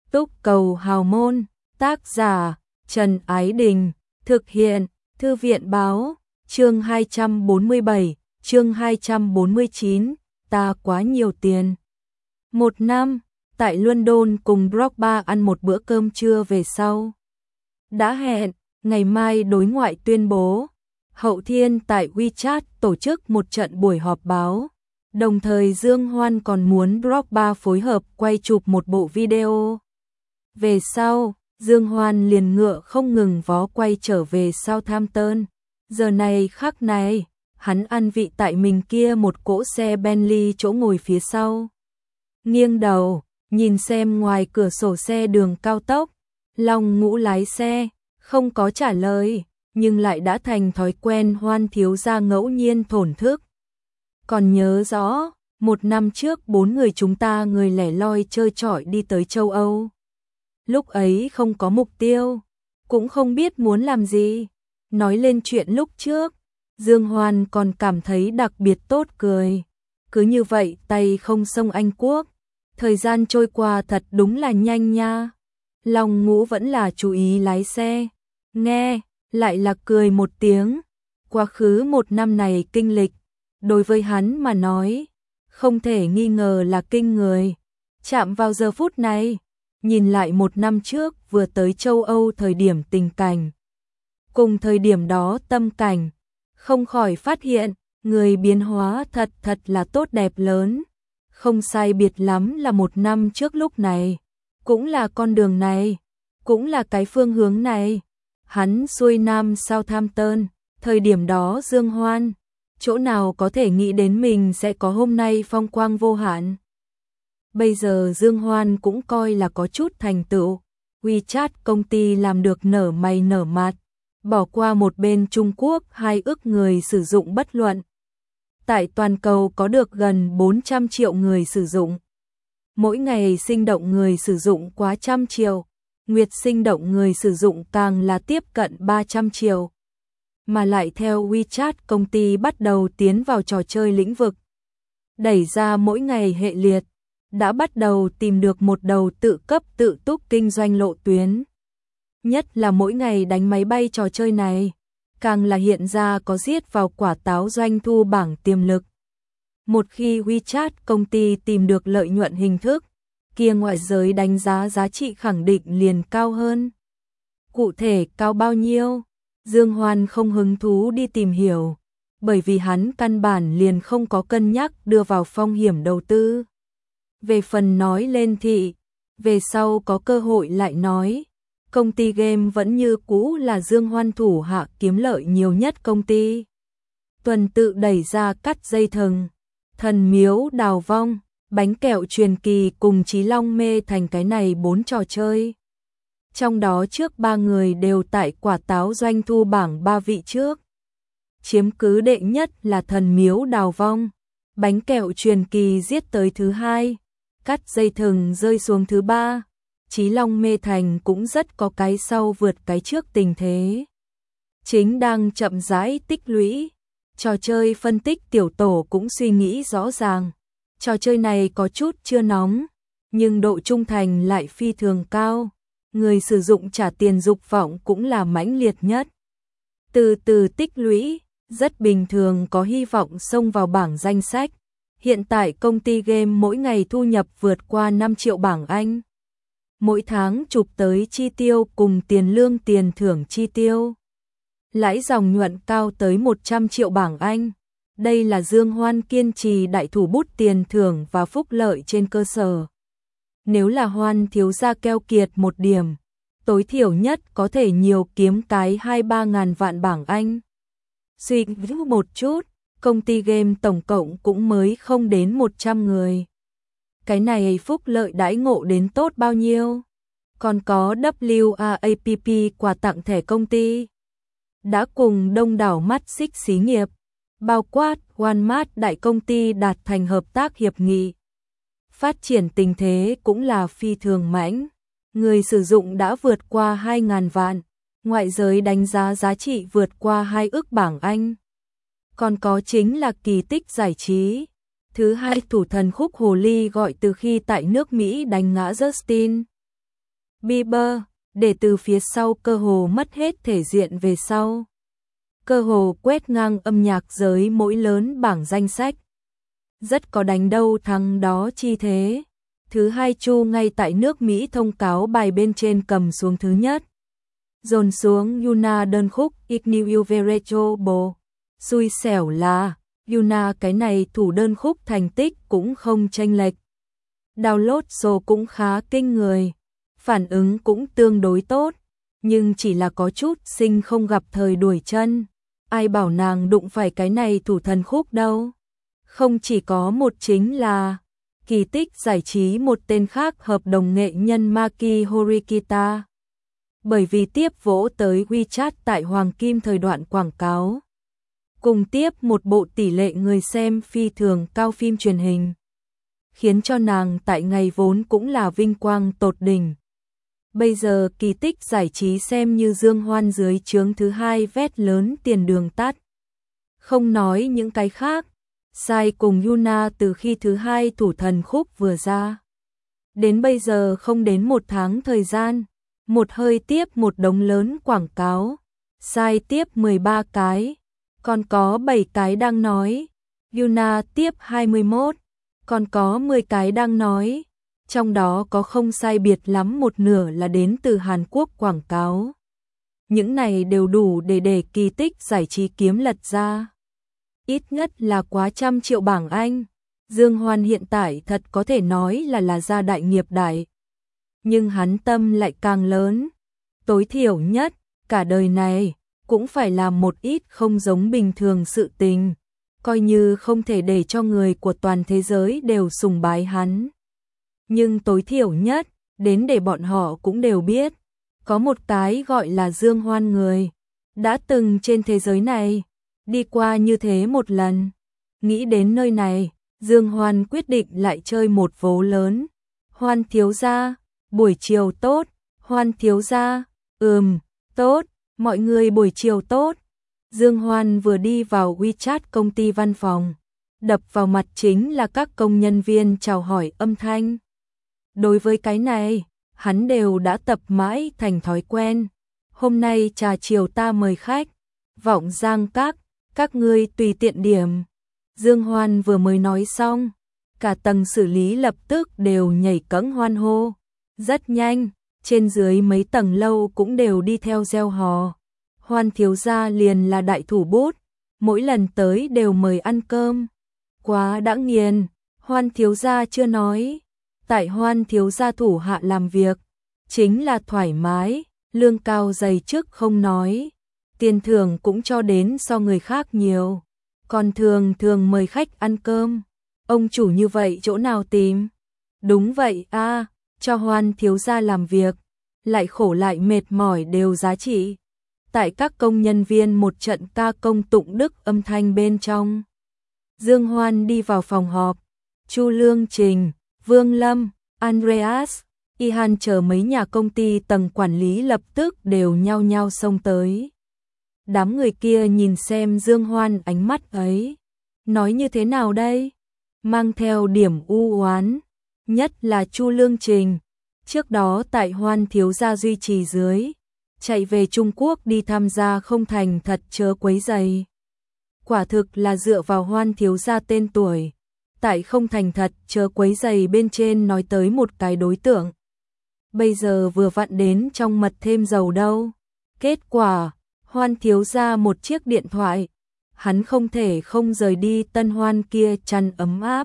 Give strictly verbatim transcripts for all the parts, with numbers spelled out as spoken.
Túc Cầu Hào Môn, tác giả Trần Ái Đình, thực hiện Thư viện Báo, chương hai trăm bốn mươi bảy, chương hai trăm bốn mươi chín, ta quá nhiều tiền. Một năm, tại London cùng Drogba ăn một bữa cơm trưa về sau. Đã hẹn, ngày mai đối ngoại tuyên bố. Hậu thiên tại WeChat tổ chức một trận buổi họp báo. Đồng thời Dương Hoan còn muốn Drogba phối hợp quay chụp một bộ video. Về sau, Dương Hoan liền ngựa không ngừng vó quay trở về Southampton. Giờ này khắc này, hắn ăn vị tại mình kia một cỗ xe Bentley chỗ ngồi phía sau. Nghiêng đầu, nhìn xem ngoài cửa sổ xe đường cao tốc, Long Ngũ lái xe, không có trả lời, nhưng lại đã thành thói quen Hoan thiếu gia ngẫu nhiên thổn thức. Còn nhớ rõ, một năm trước bốn người chúng ta người lẻ loi chơi chọi đi tới châu Âu. Lúc ấy không có mục tiêu, cũng không biết muốn làm gì. Nói lên chuyện lúc trước, Dương Hoan còn cảm thấy đặc biệt tốt cười. Cứ như vậy tay không xông Anh Quốc. Thời gian trôi qua thật đúng là nhanh nha. Long Ngũ vẫn là chú ý lái xe. Nghe, lại là cười một tiếng. Quá khứ một năm này kinh lịch, đối với hắn mà nói, không thể nghi ngờ là kinh người. Chạm vào giờ phút này, nhìn lại một năm trước vừa tới châu Âu thời điểm tình cảnh. Cùng thời điểm đó tâm cảnh, không khỏi phát hiện, người biến hóa thật thật là tốt đẹp lớn. Không sai biệt lắm là một năm trước lúc này, cũng là con đường này, cũng là cái phương hướng này. Hắn xuôi nam Southampton, thời điểm đó Dương Hoan, chỗ nào có thể nghĩ đến mình sẽ có hôm nay phong quang vô hạn. Bây giờ Dương Hoan cũng coi là có chút thành tựu. WeChat công ty làm được nở mày nở mặt, bỏ qua một bên Trung Quốc hai ức người sử dụng bất luận. Tại toàn cầu có được gần bốn trăm triệu người sử dụng. Mỗi ngày sinh động người sử dụng quá trăm triệu, nguyệt sinh động người sử dụng càng là tiếp cận ba trăm triệu. Mà lại theo WeChat công ty bắt đầu tiến vào trò chơi lĩnh vực. Đẩy ra mỗi ngày hệ liệt, đã bắt đầu tìm được một đầu tự cấp tự túc kinh doanh lộ tuyến. Nhất là mỗi ngày đánh máy bay trò chơi này, càng là hiện ra có giết vào quả táo doanh thu bảng tiềm lực. Một khi WeChat công ty tìm được lợi nhuận hình thức, kia ngoại giới đánh giá giá trị khẳng định liền cao hơn. Cụ thể cao bao nhiêu? Dương Hoan không hứng thú đi tìm hiểu, bởi vì hắn căn bản liền không có cân nhắc đưa vào phong hiểm đầu tư. Về phần nói lên thị, về sau có cơ hội lại nói. Công ty game vẫn như cũ là Dương Hoan thủ hạ kiếm lợi nhiều nhất công ty. Tuần tự đẩy ra cắt dây thừng, thần miếu đào vong, bánh kẹo truyền kỳ cùng Chí Long mê thành cái này bốn trò chơi. Trong đó trước ba người đều tại quả táo doanh thu bảng ba vị trước. Chiếm cứ đệ nhất là thần miếu đào vong, bánh kẹo truyền kỳ giết tới thứ hai, cắt dây thừng rơi xuống thứ ba. Chí Long mê thành cũng rất có cái sau vượt cái trước tình thế. Chính đang chậm rãi tích lũy, trò chơi phân tích tiểu tổ cũng suy nghĩ rõ ràng. Trò chơi này có chút chưa nóng, nhưng độ trung thành lại phi thường cao. Người sử dụng trả tiền dục vọng cũng là mãnh liệt nhất. Từ từ tích lũy, rất bình thường có hy vọng xông vào bảng danh sách. Hiện tại công ty game mỗi ngày thu nhập vượt qua năm triệu bảng Anh. Mỗi tháng chụp tới chi tiêu cùng tiền lương tiền thưởng chi tiêu. Lãi dòng nhuận cao tới một trăm triệu bảng Anh. Đây là Dương Hoan kiên trì đại thủ bút tiền thưởng và phúc lợi trên cơ sở. Nếu là Hoan thiếu gia keo kiệt một điểm, tối thiểu nhất có thể nhiều kiếm cái hai ba ngàn vạn bảng Anh. Suy nghĩ một chút, công ty game tổng cộng cũng mới không đến một trăm người. Cái này phúc lợi đãi ngộ đến tốt bao nhiêu? Còn có W A A P P quà tặng thẻ công ty. Đã cùng đông đảo mắt xích xí nghiệp, bao quát Walmart đại công ty đạt thành hợp tác hiệp nghị. Phát triển tình thế cũng là phi thường mãnh. Người sử dụng đã vượt qua hai ngàn vạn. Ngoại giới đánh giá giá trị vượt qua hai ức bảng Anh. Còn có chính là kỳ tích giải trí. Thứ hai thủ thần khúc hồ ly gọi từ khi tại nước Mỹ đánh ngã Justin Bieber, để từ phía sau cơ hồ mất hết thể diện về sau. Cơ hồ quét ngang âm nhạc giới mỗi lớn bảng danh sách. Rất có đánh đâu thắng đó chi thế. Thứ hai Chu ngay tại nước Mỹ thông cáo bài bên trên cầm xuống thứ nhất. Dồn xuống Yuna đơn khúc Ignore Vegetable. Xui xẻo là Yuna cái này thủ đơn khúc thành tích cũng không chênh lệch. Download số cũng khá kinh người. Phản ứng cũng tương đối tốt. Nhưng chỉ là có chút sinh không gặp thời đuổi chân. Ai bảo nàng đụng phải cái này thủ thần khúc đâu. Không chỉ có một chính là Kỳ Tích Giải trí một tên khác hợp đồng nghệ nhân Maki Horikita. Bởi vì tiếp vỗ tới WeChat tại Hoàng Kim thời đoạn quảng cáo. Cùng tiếp một bộ tỷ lệ người xem phi thường cao phim truyền hình. Khiến cho nàng tại ngày vốn cũng là vinh quang tột đỉnh. Bây giờ Kỳ Tích Giải trí xem như Dương Hoan dưới trướng thứ hai vét lớn tiền đường tắt. Không nói những cái khác. Sai cùng Yuna từ khi thứ hai thủ thần khúc vừa ra. Đến bây giờ không đến một tháng thời gian. Một hơi tiếp một đống lớn quảng cáo. Sai tiếp mười ba cái. Còn có bảy cái đang nói. Yuna tiếp hai mươi mốt. Còn có mười cái đang nói. Trong đó có không sai biệt lắm một nửa là đến từ Hàn Quốc quảng cáo. Những này đều đủ để để Kỳ Tích Giải trí kiếm lật ra. Ít nhất là quá trăm triệu bảng Anh. Dương Hoan hiện tại thật có thể nói là là gia đại nghiệp đại. Nhưng hắn tâm lại càng lớn. Tối thiểu nhất, cả đời này, cũng phải làm một ít không giống bình thường sự tình. Coi như không thể để cho người của toàn thế giới đều sùng bái hắn. Nhưng tối thiểu nhất, đến để bọn họ cũng đều biết. Có một cái gọi là Dương Hoan người. Đã từng trên thế giới này. Đi qua như thế một lần. Nghĩ đến nơi này, Dương Hoan quyết định lại chơi một vố lớn. Hoan thiếu gia, buổi chiều tốt. Hoan thiếu gia, ừm, tốt, mọi người buổi chiều tốt. Dương Hoan vừa đi vào WeChat công ty văn phòng. Đập vào mặt chính là các công nhân viên chào hỏi âm thanh. Đối với cái này, hắn đều đã tập mãi thành thói quen. Hôm nay trà chiều ta mời khách. Vọng Giang các. Các ngươi tùy tiện điểm. Dương Hoan vừa mới nói xong, cả tầng xử lý lập tức đều nhảy cẫng hoan hô. Rất nhanh, trên dưới mấy tầng lâu cũng đều đi theo reo hò. Hoan thiếu gia liền là đại thủ bút, mỗi lần tới đều mời ăn cơm. Quá đã nghiền, Hoan thiếu gia chưa nói. Tại Hoan thiếu gia thủ hạ làm việc, chính là thoải mái, lương cao dày chức không nói. Tiền thưởng cũng cho đến so người khác nhiều. Còn thường thường mời khách ăn cơm. Ông chủ như vậy chỗ nào tìm? Đúng vậy a, à, cho Hoan thiếu gia làm việc. Lại khổ lại mệt mỏi đều giá trị. Tại các công nhân viên một trận ca công tụng đức âm thanh bên trong. Dương Hoan đi vào phòng họp. Chu Lương Trình, Vương Lâm, Andreas, Ihan chờ mấy nhà công ty tầng quản lý lập tức đều nhao nhao xông tới. Đám người kia nhìn xem Dương Hoan ánh mắt ấy. Nói như thế nào đây? Mang theo điểm u oán. Nhất là Chu Lương Trình. Trước đó tại Hoan thiếu gia duy trì dưới. Chạy về Trung Quốc đi tham gia không thành thật chớ quấy giày. Quả thực là dựa vào Hoan thiếu gia tên tuổi. Tại không thành thật chớ quấy giày bên trên nói tới một cái đối tượng. Bây giờ vừa vặn đến trong mật thêm dầu đâu. Kết quả, Hoan thiếu gia một chiếc điện thoại. Hắn không thể không rời đi Tân Hoan kia chăn ấm áp.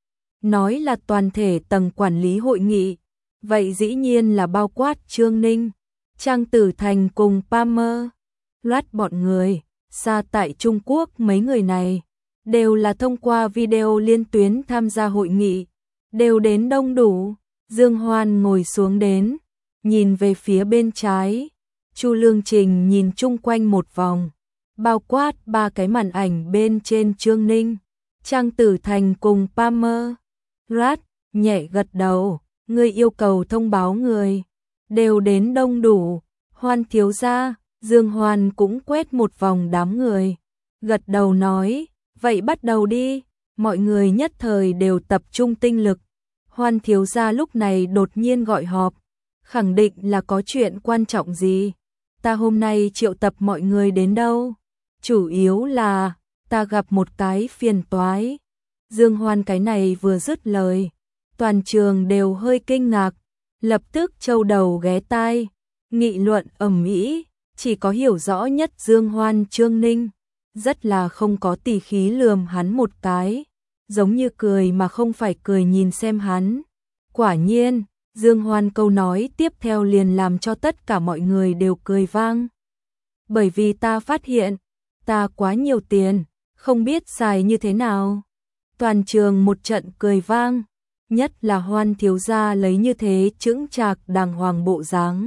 Nói là toàn thể tầng quản lý hội nghị. Vậy dĩ nhiên là bao quát Trương Ninh, Trang Tử Thành cùng Palmer. Loát bọn người, xa tại Trung Quốc mấy người này. Đều là thông qua video liên tuyến tham gia hội nghị. Đều đến đông đủ. Dương Hoan ngồi xuống đến. Nhìn về phía bên trái. Chu Lương Trình nhìn chung quanh một vòng. Bao quát ba cái màn ảnh bên trên Trương Ninh, Trang Tử Thành cùng Palmer. Rat, nhẹ gật đầu. Người yêu cầu thông báo người. Đều đến đông đủ. Hoan thiếu gia. Dương Hoan cũng quét một vòng đám người. Gật đầu nói. Vậy bắt đầu đi. Mọi người nhất thời đều tập trung tinh lực. Hoan thiếu gia lúc này đột nhiên gọi họp. khẳng định là có chuyện quan trọng gì. Ta hôm nay triệu tập mọi người đến đâu? Chủ yếu là ta gặp một cái phiền toái. Dương Hoan cái này vừa dứt lời, toàn trường đều hơi kinh ngạc, lập tức châu đầu ghé tai, nghị luận ầm ĩ, chỉ có hiểu rõ nhất Dương Hoan Trương Ninh, rất là không có tỉ khí lườm hắn một cái, giống như cười mà không phải cười nhìn xem hắn. Quả nhiên, Dương Hoan câu nói tiếp theo liền làm cho tất cả mọi người đều cười vang. Bởi vì ta phát hiện, ta quá nhiều tiền, không biết xài như thế nào. Toàn trường một trận cười vang, nhất là Hoan thiếu gia lấy như thế chững chạc đàng hoàng bộ dáng.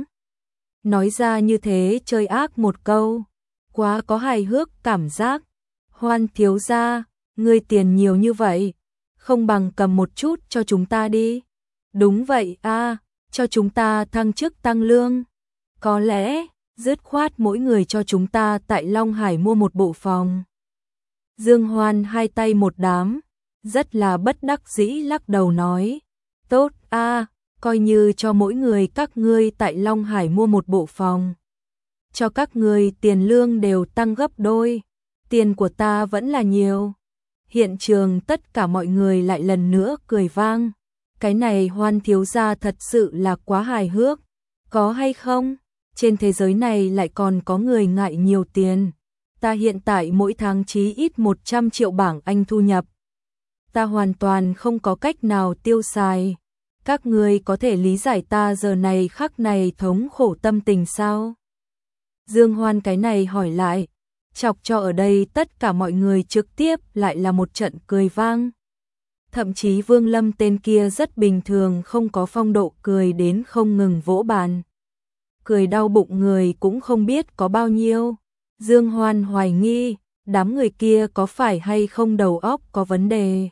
Nói ra như thế chơi ác một câu, quá có hài hước cảm giác. Hoan thiếu gia, ngươi tiền nhiều như vậy, không bằng cầm một chút cho chúng ta đi. Đúng vậy a, cho chúng ta thăng chức tăng lương. Có lẽ, dứt khoát mỗi người cho chúng ta tại Long Hải mua một bộ phòng. Dương Hoan hai tay một đám, rất là bất đắc dĩ lắc đầu nói, tốt a, coi như cho mỗi người các ngươi tại Long Hải mua một bộ phòng. Cho các ngươi tiền lương đều tăng gấp đôi, tiền của ta vẫn là nhiều. Hiện trường tất cả mọi người lại lần nữa cười vang. Cái này Hoan thiếu gia thật sự là quá hài hước, có hay không? Trên thế giới này lại còn có người ngại nhiều tiền. Ta hiện tại mỗi tháng chí ít một trăm triệu bảng Anh thu nhập. Ta hoàn toàn không có cách nào tiêu xài. Các ngươi có thể lý giải ta giờ này khắc này thống khổ tâm tình sao? Dương Hoan cái này hỏi lại, chọc cho ở đây tất cả mọi người trực tiếp lại là một trận cười vang. Thậm chí Vương Lâm tên kia rất bình thường không có phong độ cười đến không ngừng vỗ bàn. Cười đau bụng người cũng không biết có bao nhiêu. Dương Hoan hoài nghi, đám người kia có phải hay không đầu óc có vấn đề.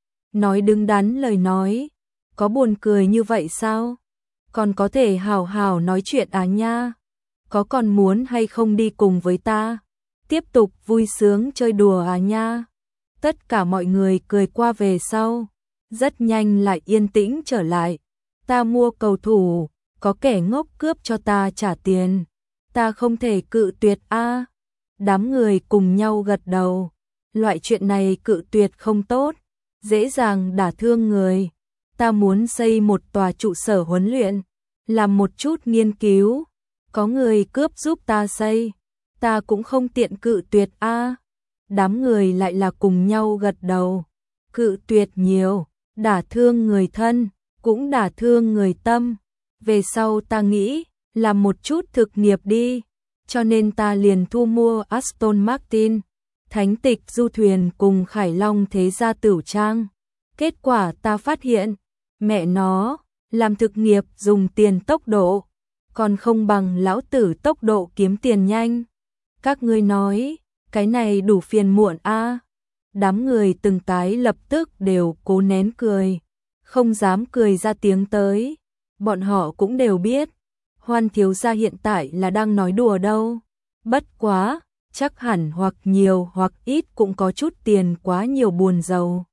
Nói đứng đắn lời nói, có buồn cười như vậy sao? Còn có thể hào hào nói chuyện à nha? Có còn muốn hay không đi cùng với ta? Tiếp tục vui sướng chơi đùa à nha? Tất cả mọi người cười qua về sau, rất nhanh lại yên tĩnh trở lại. Ta mua cầu thủ, có kẻ ngốc cướp cho ta trả tiền, ta không thể cự tuyệt a. Đám người cùng nhau gật đầu, loại chuyện này cự tuyệt không tốt, dễ dàng đả thương người. Ta muốn xây một tòa trụ sở huấn luyện, làm một chút nghiên cứu, có người cướp giúp ta xây, ta cũng không tiện cự tuyệt a. Đám người lại là cùng nhau gật đầu, cự tuyệt nhiều, đả thương người thân, cũng đả thương người tâm. Về sau ta nghĩ, làm một chút thực nghiệp đi, cho nên ta liền thu mua Aston Martin, thánh tịch du thuyền cùng Khải Long thế gia tửu trang. Kết quả ta phát hiện, mẹ nó, làm thực nghiệp dùng tiền tốc độ, còn không bằng lão tử tốc độ kiếm tiền nhanh. Các ngươi nói, cái này đủ phiền muộn a. Đám người từng cái lập tức đều cố nén cười, không dám cười ra tiếng tới. Bọn họ cũng đều biết, Hoan thiếu gia hiện tại là đang nói đùa đâu. Bất quá, chắc hẳn hoặc nhiều hoặc ít cũng có chút tiền quá nhiều buồn giàu.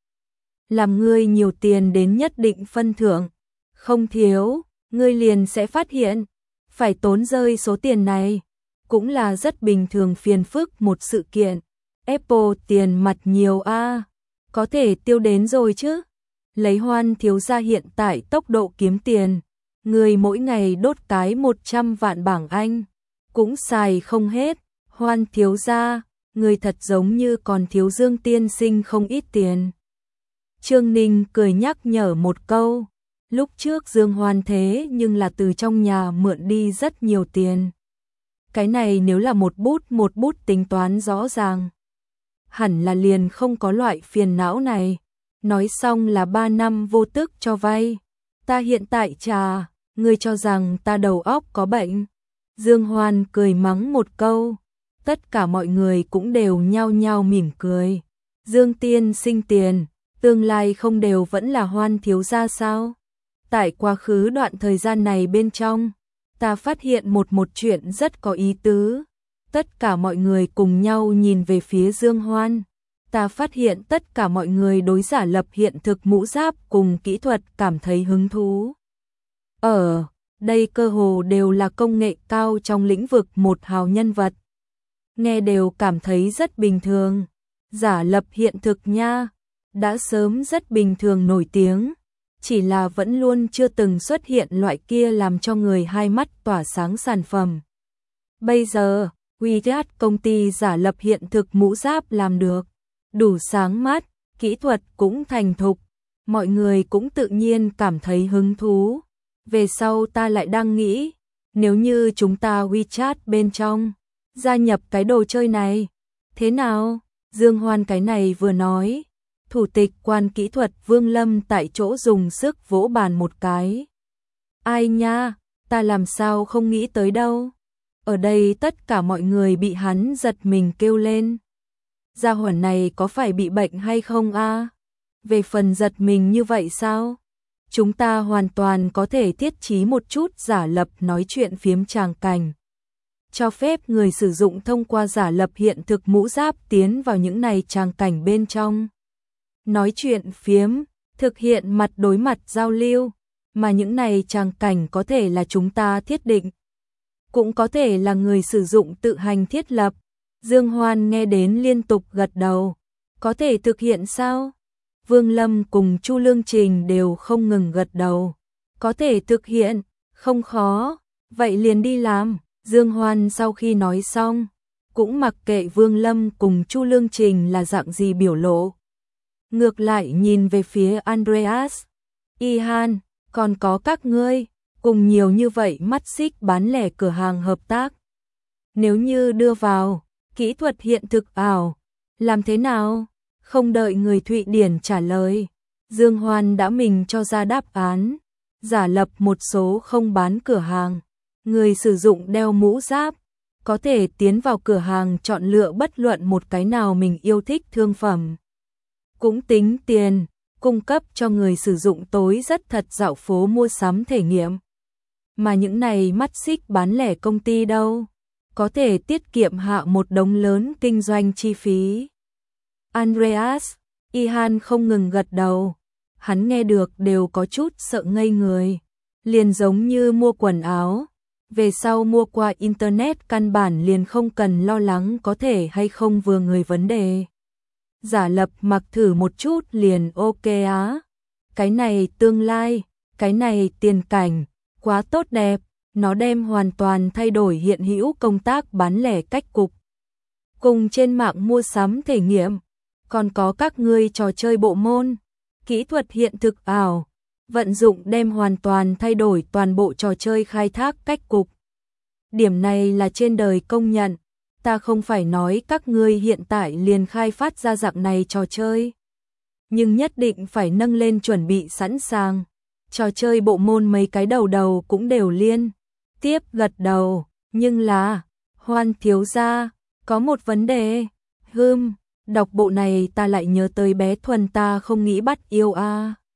Làm ngươi nhiều tiền đến nhất định phân thượng, không thiếu, ngươi liền sẽ phát hiện, phải tốn rơi số tiền này, cũng là rất bình thường phiền phức một sự kiện. Apple tiền mặt nhiều a, có thể tiêu đến rồi chứ. Lấy Hoan thiếu gia hiện tại tốc độ kiếm tiền, người mỗi ngày đốt cái một trăm vạn bảng Anh, cũng xài không hết. Hoan thiếu gia, người thật giống như còn thiếu Dương tiên sinh không ít tiền. Trương Ninh cười nhắc nhở một câu, lúc trước Dương Hoan thế nhưng là từ trong nhà mượn đi rất nhiều tiền. Cái này nếu là một bút một bút tính toán rõ ràng, hẳn là liền không có loại phiền não này. Nói xong là ba năm vô tức cho vay, ta hiện tại trả, ngươi cho rằng ta đầu óc có bệnh. Dương Hoan cười mắng một câu, tất cả mọi người cũng đều nhao nhao mỉm cười. Dương tiên sinh tiền, tương lai không đều vẫn là Hoan thiếu gia sao? Tại quá khứ đoạn thời gian này bên trong, ta phát hiện một một chuyện rất có ý tứ. Tất cả mọi người cùng nhau nhìn về phía Dương Hoan. Ta phát hiện tất cả mọi người đối giả lập hiện thực mũ giáp cùng kỹ thuật cảm thấy hứng thú. Ở, Đây cơ hồ đều là công nghệ cao trong lĩnh vực một hào nhân vật. Nghe đều cảm thấy rất bình thường. Giả lập hiện thực nha, đã sớm rất bình thường nổi tiếng, chỉ là vẫn luôn chưa từng xuất hiện loại kia làm cho người hai mắt tỏa sáng sản phẩm. Bây giờ, Wiyat công ty giả lập hiện thực mũ giáp làm được, đủ sáng mắt, kỹ thuật cũng thành thục, mọi người cũng tự nhiên cảm thấy hứng thú. Về sau ta lại đang nghĩ, nếu như chúng ta WeChat bên trong, gia nhập cái đồ chơi này, thế nào? Dương Hoan cái này vừa nói, thủ tịch quan kỹ thuật Vương Lâm tại chỗ dùng sức vỗ bàn một cái. Ai nha, ta làm sao không nghĩ tới đâu. Ở đây tất cả mọi người bị hắn giật mình kêu lên. Gia hỏa này có phải bị bệnh hay không a? Về phần giật mình như vậy sao? Chúng ta hoàn toàn có thể thiết trí một chút giả lập nói chuyện phiếm tràng cảnh. Cho phép người sử dụng thông qua giả lập hiện thực mũ giáp tiến vào những này tràng cảnh bên trong. Nói chuyện phiếm, thực hiện mặt đối mặt giao lưu, mà những này tràng cảnh có thể là chúng ta thiết định. Cũng có thể là người sử dụng tự hành thiết lập. Dương Hoan nghe đến liên tục gật đầu. Có thể thực hiện sao? Vương Lâm cùng Chu Lương Trình đều không ngừng gật đầu. Có thể thực hiện, không khó, vậy liền đi làm. Dương Hoan sau khi nói xong, cũng mặc kệ Vương Lâm cùng Chu Lương Trình là dạng gì biểu lộ. Ngược lại nhìn về phía Andreas, Ihan, còn có các ngươi, cùng nhiều như vậy mắt xích bán lẻ cửa hàng hợp tác. Nếu như đưa vào, kỹ thuật hiện thực ảo, làm thế nào? Không đợi người Thụy Điển trả lời, Dương Hoan đã mình cho ra đáp án, giả lập một số không bán cửa hàng. Người sử dụng đeo mũ giáp, có thể tiến vào cửa hàng chọn lựa bất luận một cái nào mình yêu thích thương phẩm. Cũng tính tiền, cung cấp cho người sử dụng tối rất thật dạo phố mua sắm thể nghiệm. Mà những này mắt xích bán lẻ công ty đâu, có thể tiết kiệm hạ một đống lớn kinh doanh chi phí. Andreas, Ihan không ngừng gật đầu, hắn nghe được đều có chút sợ ngây người, liền giống như mua quần áo. Về sau mua qua Internet căn bản liền không cần lo lắng có thể hay không vừa người vấn đề. Giả lập mặc thử một chút liền ok á. Cái này tương lai, cái này tiền cảnh, quá tốt đẹp, nó đem hoàn toàn thay đổi hiện hữu công tác bán lẻ cách cục. Cùng trên mạng mua sắm thể nghiệm, còn có các ngươi trò chơi bộ môn, kỹ thuật hiện thực ảo. Vận dụng đem hoàn toàn thay đổi toàn bộ trò chơi khai thác cách cục. Điểm này là trên đời công nhận, ta không phải nói các ngươi hiện tại liền khai phát ra dạng này trò chơi. Nhưng nhất định phải nâng lên chuẩn bị sẵn sàng. Trò chơi bộ môn mấy cái đầu đầu cũng đều liên. Tiếp gật đầu, nhưng là, Hoan thiếu gia, có một vấn đề. Hừm, đọc bộ này ta lại nhớ tới bé Thuần ta không nghĩ bắt yêu a.